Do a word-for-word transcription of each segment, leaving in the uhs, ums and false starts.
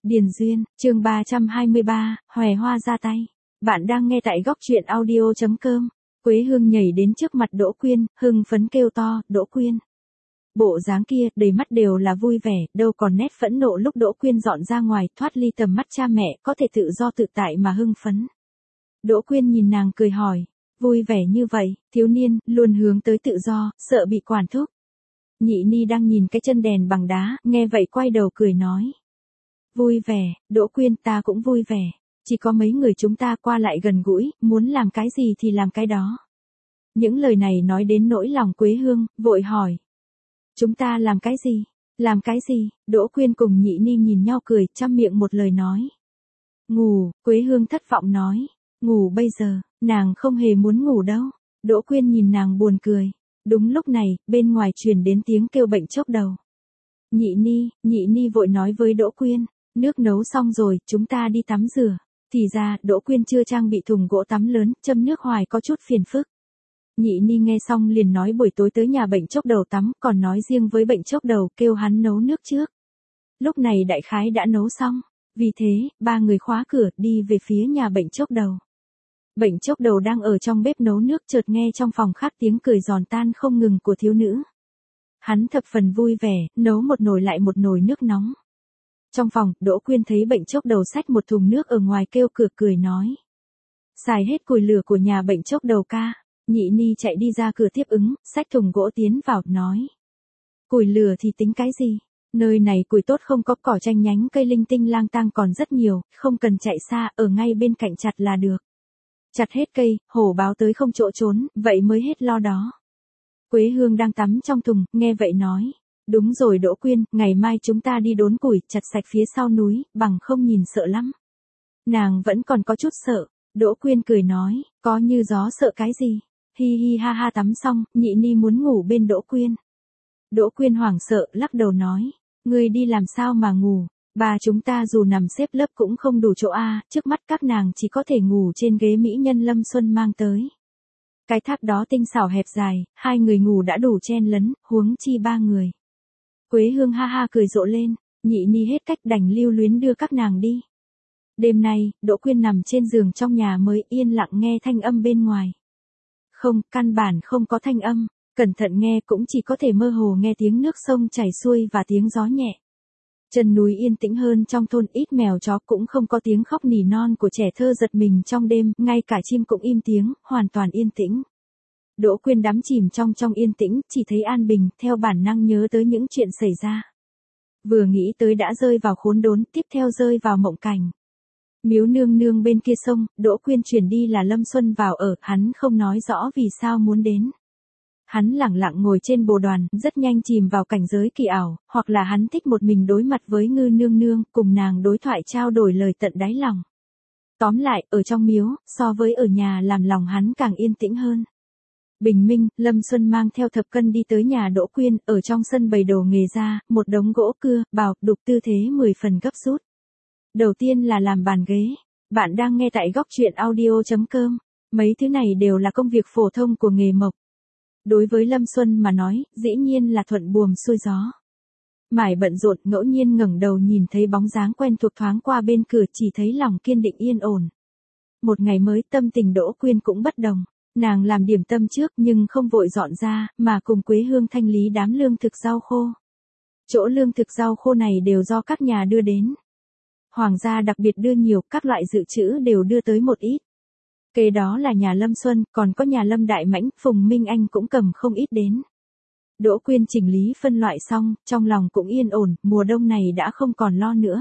Điền duyên, chương ba trăm hai mươi ba, hòe hoa ra tay. Bạn đang nghe tại góc truyện audio chấm com. Quế Hương nhảy đến trước mặt Đỗ Quyên, hưng phấn kêu to, Đỗ Quyên. Bộ dáng kia, đầy mắt đều là vui vẻ, đâu còn nét phẫn nộ lúc Đỗ Quyên dọn ra ngoài, thoát ly tầm mắt cha mẹ, có thể tự do tự tại mà hưng phấn. Đỗ Quyên nhìn nàng cười hỏi, vui vẻ như vậy, thiếu niên, luôn hướng tới tự do, sợ bị quản thúc. Nhị Ni đang nhìn cái chân đèn bằng đá, nghe vậy quay đầu cười nói. Vui vẻ, Đỗ Quyên, ta cũng vui vẻ, chỉ có mấy người chúng ta qua lại gần gũi, muốn làm cái gì thì làm cái đó. Những lời này nói đến nỗi lòng Quế Hương, vội hỏi. Chúng ta làm cái gì? Làm cái gì? Đỗ Quyên cùng Nhị Ni nhìn nhau cười, trăm miệng một lời nói. Ngủ, Quế Hương thất vọng nói. Ngủ bây giờ, nàng không hề muốn ngủ đâu. Đỗ Quyên nhìn nàng buồn cười. Đúng lúc này, bên ngoài truyền đến tiếng kêu bệnh chốc đầu. Nhị Ni, Nhị Ni vội nói với Đỗ Quyên. Nước nấu xong rồi, chúng ta đi tắm rửa. Thì ra, Đỗ Quyên chưa trang bị thùng gỗ tắm lớn, châm nước hoài có chút phiền phức. Nhị Ni nghe xong liền nói buổi tối tới nhà bệnh chốc đầu tắm, còn nói riêng với bệnh chốc đầu kêu hắn nấu nước trước. Lúc này đại khái đã nấu xong, vì thế, ba người khóa cửa đi về phía nhà bệnh chốc đầu. Bệnh chốc đầu đang ở trong bếp nấu nước, chợt nghe trong phòng khác tiếng cười giòn tan không ngừng của thiếu nữ. Hắn thập phần vui vẻ, nấu một nồi lại một nồi nước nóng. Trong phòng, Đỗ Quyên thấy bệnh chốc đầu xách một thùng nước ở ngoài kêu cửa cười nói. Xài hết củi lửa của nhà bệnh chốc đầu ca. Nhị Ni chạy đi ra cửa tiếp ứng, xách thùng gỗ tiến vào, nói. Củi lửa thì tính cái gì? Nơi này củi tốt không có, cỏ tranh nhánh cây linh tinh lang tang còn rất nhiều, không cần chạy xa, ở ngay bên cạnh chặt là được. Chặt hết cây, hổ báo tới không chỗ trốn, vậy mới hết lo đó. Quế Hương đang tắm trong thùng, nghe vậy nói. Đúng rồi Đỗ Quyên, ngày mai chúng ta đi đốn củi, chặt sạch phía sau núi, bằng không nhìn sợ lắm. Nàng vẫn còn có chút sợ. Đỗ Quyên cười nói, có như gió sợ cái gì? Hi hi ha ha. Tắm xong, Nhị Ni muốn ngủ bên Đỗ Quyên. Đỗ Quyên hoảng sợ, lắc đầu nói, ngươi đi làm sao mà ngủ, bà chúng ta dù nằm xếp lớp cũng không đủ chỗ a, trước mắt các nàng chỉ có thể ngủ trên ghế mỹ nhân Lâm Xuân mang tới. Cái tháp đó tinh xảo hẹp dài, hai người ngủ đã đủ chen lấn, huống chi ba người. Quế Hương ha ha cười rộ lên, Nhị Ni hết cách đành lưu luyến đưa các nàng đi. Đêm nay, Đỗ Quyên nằm trên giường trong nhà mới yên lặng nghe thanh âm bên ngoài. Không, căn bản không có thanh âm, cẩn thận nghe cũng chỉ có thể mơ hồ nghe tiếng nước sông chảy xuôi và tiếng gió nhẹ. Chân núi yên tĩnh hơn, trong thôn ít mèo chó cũng không có tiếng khóc nỉ non của trẻ thơ giật mình trong đêm, ngay cả chim cũng im tiếng, hoàn toàn yên tĩnh. Đỗ Quyên đắm chìm trong trong yên tĩnh, chỉ thấy an bình, theo bản năng nhớ tới những chuyện xảy ra. Vừa nghĩ tới đã rơi vào khốn đốn, tiếp theo rơi vào mộng cảnh. Miếu nương nương bên kia sông, Đỗ Quyên chuyển đi là Lâm Xuân vào ở, hắn không nói rõ vì sao muốn đến. Hắn lẳng lặng ngồi trên bồ đoàn, rất nhanh chìm vào cảnh giới kỳ ảo, hoặc là hắn thích một mình đối mặt với ngư nương nương, cùng nàng đối thoại trao đổi lời tận đáy lòng. Tóm lại, ở trong miếu, so với ở nhà làm lòng hắn càng yên tĩnh hơn. Bình minh, Lâm Xuân mang theo thập cân đi tới nhà Đỗ Quyên, ở trong sân bày đồ nghề ra, một đống gỗ cưa, bào, đục tư thế mười phần gấp rút. Đầu tiên là làm bàn ghế. Bạn đang nghe tại góc truyện audio chấm com. Mấy thứ này đều là công việc phổ thông của nghề mộc. Đối với Lâm Xuân mà nói, dĩ nhiên là thuận buồm xuôi gió. Mải bận rộn, ngẫu nhiên ngẩng đầu nhìn thấy bóng dáng quen thuộc thoáng qua bên cửa, chỉ thấy lòng kiên định yên ổn. Một ngày mới, tâm tình Đỗ Quyên cũng bất đồng. Nàng làm điểm tâm trước nhưng không vội dọn ra, mà cùng Quế Hương thanh lý đám lương thực rau khô. Chỗ lương thực rau khô này đều do các nhà đưa đến. Hoàng gia đặc biệt đưa nhiều, các loại dự trữ đều đưa tới một ít. Kế đó là nhà Lâm Xuân, còn có nhà Lâm Đại Mãnh, Phùng Minh Anh cũng cầm không ít đến. Đỗ Quyên chỉnh lý phân loại xong, trong lòng cũng yên ổn, mùa đông này đã không còn lo nữa.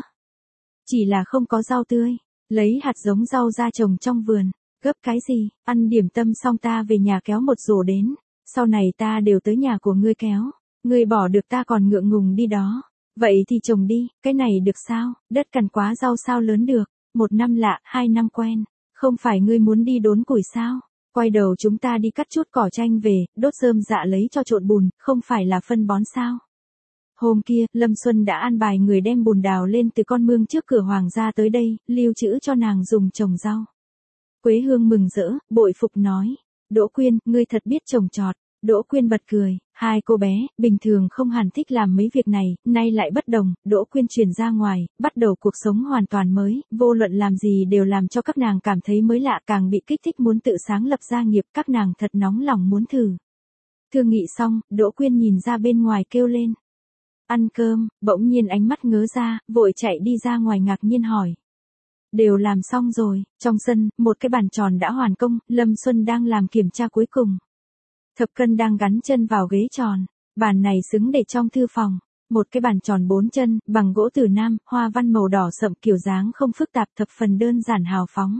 Chỉ là không có rau tươi, lấy hạt giống rau ra trồng trong vườn, gấp cái gì, ăn điểm tâm xong ta về nhà kéo một rổ đến, sau này ta đều tới nhà của ngươi kéo, ngươi bỏ được ta còn ngượng ngùng đi đó. Vậy thì trồng đi, cái này được sao, đất cằn quá rau sao lớn được, một năm lạ, hai năm quen, không phải ngươi muốn đi đốn củi sao, quay đầu chúng ta đi cắt chút cỏ tranh về, đốt rơm dạ lấy cho trộn bùn, không phải là phân bón sao. Hôm kia, Lâm Xuân đã an bài người đem bùn đào lên từ con mương trước cửa hoàng gia tới đây, lưu trữ cho nàng dùng trồng rau. Quế Hương mừng rỡ, bội phục nói, Đỗ Quyên, ngươi thật biết trồng trọt, Đỗ Quyên bật cười, hai cô bé, bình thường không hẳn thích làm mấy việc này, nay lại bất đồng, Đỗ Quyên chuyển ra ngoài, bắt đầu cuộc sống hoàn toàn mới, vô luận làm gì đều làm cho các nàng cảm thấy mới lạ, càng bị kích thích muốn tự sáng lập gia nghiệp, các nàng thật nóng lòng muốn thử. Thương nghị xong, Đỗ Quyên nhìn ra bên ngoài kêu lên. Ăn cơm, bỗng nhiên ánh mắt ngớ ra, vội chạy đi ra ngoài ngạc nhiên hỏi. Đều làm xong rồi, trong sân, một cái bàn tròn đã hoàn công, Lâm Xuân đang làm kiểm tra cuối cùng. Thập Cân đang gắn chân vào ghế tròn, bàn này xứng để trong thư phòng. Một cái bàn tròn bốn chân, bằng gỗ Từ Nam, hoa văn màu đỏ sậm kiểu dáng không phức tạp thập phần đơn giản hào phóng.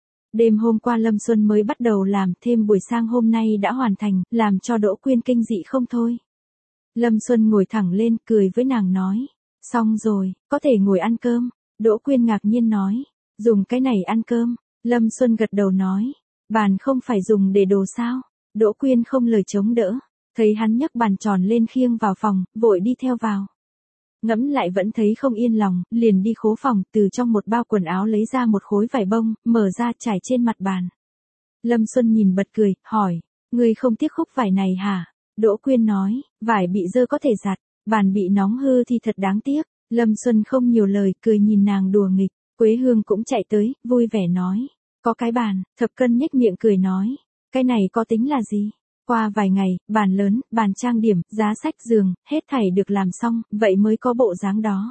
Đêm hôm qua Lâm Xuân mới bắt đầu làm, thêm buổi sang hôm nay đã hoàn thành, làm cho Đỗ Quyên kinh dị không thôi. Lâm Xuân ngồi thẳng lên, cười với nàng nói. Xong rồi, có thể ngồi ăn cơm. Đỗ Quyên ngạc nhiên nói. Dùng cái này ăn cơm. Lâm Xuân gật đầu nói. Bàn không phải dùng để đồ sao. Đỗ Quyên không lời chống đỡ. Thấy hắn nhấc bàn tròn lên khiêng vào phòng, vội đi theo vào. Ngẫm lại vẫn thấy không yên lòng, liền đi khố phòng, từ trong một bao quần áo lấy ra một khối vải bông, mở ra trải trên mặt bàn. Lâm Xuân nhìn bật cười, hỏi. Ngươi không tiếc khúc vải này hả? Đỗ Quyên nói, vải bị dơ có thể giặt, bàn bị nóng hư thì thật đáng tiếc. Lâm Xuân không nhiều lời, cười nhìn nàng đùa nghịch. Quế Hương cũng chạy tới, vui vẻ nói. Có cái bàn, Thập Cân nhếch miệng cười nói. Cái này có tính là gì? Qua vài ngày, bàn lớn, bàn trang điểm, giá sách giường, hết thảy được làm xong, vậy mới có bộ dáng đó.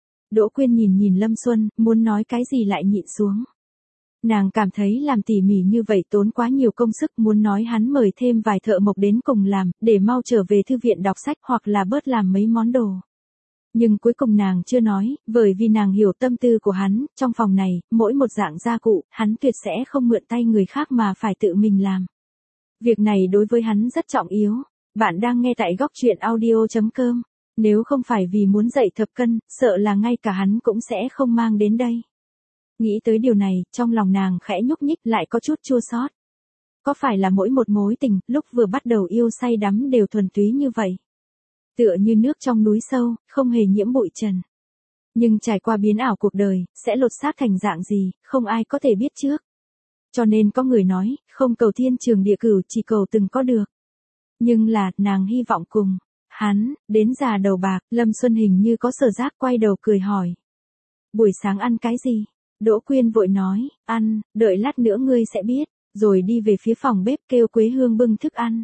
Đỗ Quyên nhìn nhìn Lâm Xuân, muốn nói cái gì lại nhịn xuống. Nàng cảm thấy làm tỉ mỉ như vậy tốn quá nhiều công sức, muốn nói hắn mời thêm vài thợ mộc đến cùng làm, để mau trở về thư viện đọc sách hoặc là bớt làm mấy món đồ. Nhưng cuối cùng nàng chưa nói, bởi vì nàng hiểu tâm tư của hắn, trong phòng này, mỗi một dạng gia cụ, hắn tuyệt sẽ không mượn tay người khác mà phải tự mình làm. Việc này đối với hắn rất trọng yếu. Bạn đang nghe tại góc truyện audio chấm com. Nếu không phải vì muốn dạy Thập Cân, sợ là ngay cả hắn cũng sẽ không mang đến đây. Nghĩ tới điều này, trong lòng nàng khẽ nhúc nhích lại có chút chua xót. Có phải là mỗi một mối tình, lúc vừa bắt đầu yêu say đắm đều thuần túy như vậy? Tựa như nước trong núi sâu, không hề nhiễm bụi trần. Nhưng trải qua biến ảo cuộc đời, sẽ lột xác thành dạng gì, không ai có thể biết trước. Cho nên có người nói, không cầu thiên trường địa cửu, chỉ cầu từng có được. Nhưng là, nàng hy vọng cùng. Hắn, đến già đầu bạc, Lâm Xuân hình như có sở giác quay đầu cười hỏi. Buổi sáng ăn cái gì? Đỗ Quyên vội nói, ăn, đợi lát nữa ngươi sẽ biết, rồi đi về phía phòng bếp kêu Quế Hương bưng thức ăn.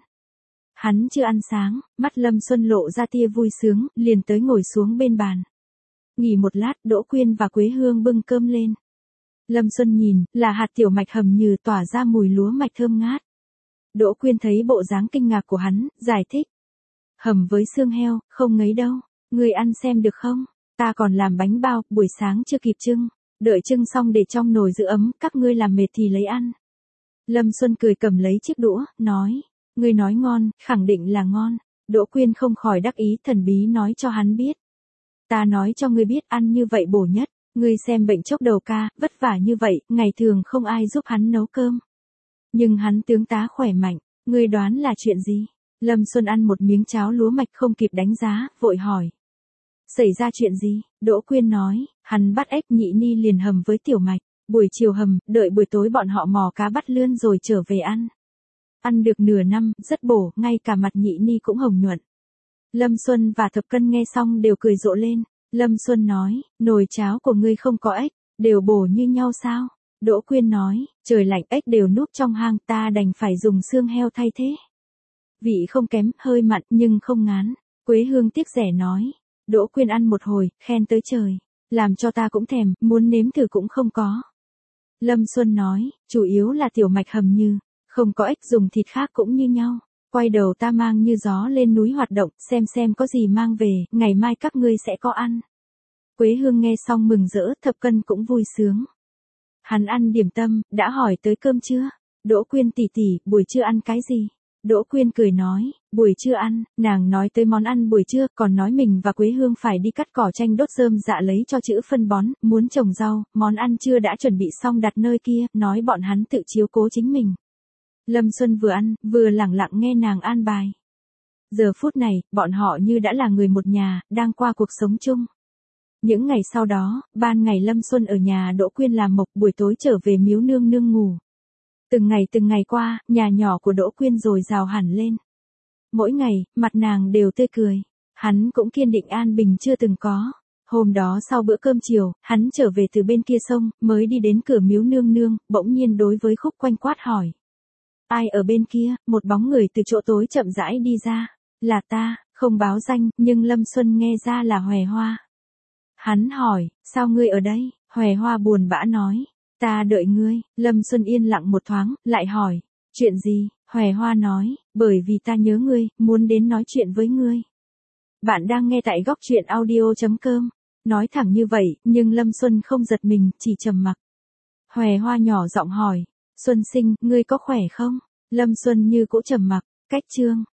Hắn chưa ăn sáng, mắt Lâm Xuân lộ ra tia vui sướng, liền tới ngồi xuống bên bàn. Nghỉ một lát, Đỗ Quyên và Quế Hương bưng cơm lên. Lâm Xuân nhìn, là hạt tiểu mạch hầm nhừ tỏa ra mùi lúa mạch thơm ngát. Đỗ Quyên thấy bộ dáng kinh ngạc của hắn, giải thích. Hầm với xương heo, không ngấy đâu, ngươi ăn xem được không? Ta còn làm bánh bao, buổi sáng chưa kịp trưng, đợi trưng xong để trong nồi giữ ấm, các ngươi làm mệt thì lấy ăn. Lâm Xuân cười cầm lấy chiếc đũa, nói, ngươi nói ngon, khẳng định là ngon. Đỗ Quyên không khỏi đắc ý, thần bí nói cho hắn biết. Ta nói cho ngươi biết ăn như vậy bổ nhất. Ngươi xem bệnh chốc đầu ca, vất vả như vậy, ngày thường không ai giúp hắn nấu cơm. Nhưng hắn tướng tá khỏe mạnh, ngươi đoán là chuyện gì? Lâm Xuân ăn một miếng cháo lúa mạch không kịp đánh giá, vội hỏi. Xảy ra chuyện gì? Đỗ Quyên nói, hắn bắt ép Nhị Ni liền hầm với tiểu mạch, buổi chiều hầm, đợi buổi tối bọn họ mò cá bắt lươn rồi trở về ăn. Ăn được nửa năm, rất bổ, ngay cả mặt Nhị Ni cũng hồng nhuận. Lâm Xuân và Thập Cân nghe xong đều cười rộ lên. Lâm Xuân nói, nồi cháo của ngươi không có ếch, đều bổ như nhau sao? Đỗ Quyên nói, trời lạnh ếch đều núp trong hang, ta đành phải dùng xương heo thay thế. Vị không kém, hơi mặn nhưng không ngán. Quế Hương tiếc rẻ nói. Đỗ Quyên ăn một hồi, khen tới trời. Làm cho ta cũng thèm, muốn nếm thử cũng không có. Lâm Xuân nói, chủ yếu là tiểu mạch hầm như, không có ếch dùng thịt khác cũng như nhau. Quay đầu ta mang như gió lên núi hoạt động, xem xem có gì mang về, ngày mai các ngươi sẽ có ăn. Quế Hương nghe xong mừng rỡ, Thập Cân cũng vui sướng. Hắn ăn điểm tâm, đã hỏi tới cơm chưa? Đỗ Quyên tỷ tỷ, buổi trưa ăn cái gì? Đỗ Quyên cười nói, buổi trưa ăn, nàng nói tới món ăn buổi trưa, còn nói mình và Quế Hương phải đi cắt cỏ tranh đốt rơm dạ lấy cho chữ phân bón, muốn trồng rau, món ăn trưa đã chuẩn bị xong đặt nơi kia, nói bọn hắn tự chiếu cố chính mình. Lâm Xuân vừa ăn, vừa lẳng lặng nghe nàng an bài. Giờ phút này, bọn họ như đã là người một nhà, đang qua cuộc sống chung. Những ngày sau đó, ban ngày Lâm Xuân ở nhà Đỗ Quyên làm mộc, buổi tối trở về miếu nương nương ngủ. Từng ngày từng ngày qua, nhà nhỏ của Đỗ Quyên rồi rào hẳn lên. Mỗi ngày, mặt nàng đều tươi cười. Hắn cũng kiên định an bình chưa từng có. Hôm đó sau bữa cơm chiều, hắn trở về từ bên kia sông, mới đi đến cửa miếu nương nương, bỗng nhiên đối với Khúc Quanh quát hỏi. Ai ở bên kia? Một bóng người từ chỗ tối chậm rãi đi ra. Là ta, không báo danh, nhưng Lâm Xuân nghe ra là Hòe Hoa. Hắn hỏi, sao ngươi ở đây? Hòe Hoa buồn bã nói, ta đợi ngươi. Lâm Xuân yên lặng một thoáng, lại hỏi, chuyện gì? Hòe Hoa nói, bởi vì ta nhớ ngươi, muốn đến nói chuyện với ngươi. Bạn đang nghe tại góc truyện audio chấm com. Nói thẳng như vậy, nhưng Lâm Xuân không giật mình, chỉ trầm mặc. Hòe Hoa nhỏ giọng hỏi, Xuân sinh, ngươi có khỏe không? Lâm Xuân như cũ trầm mặc, cách chương.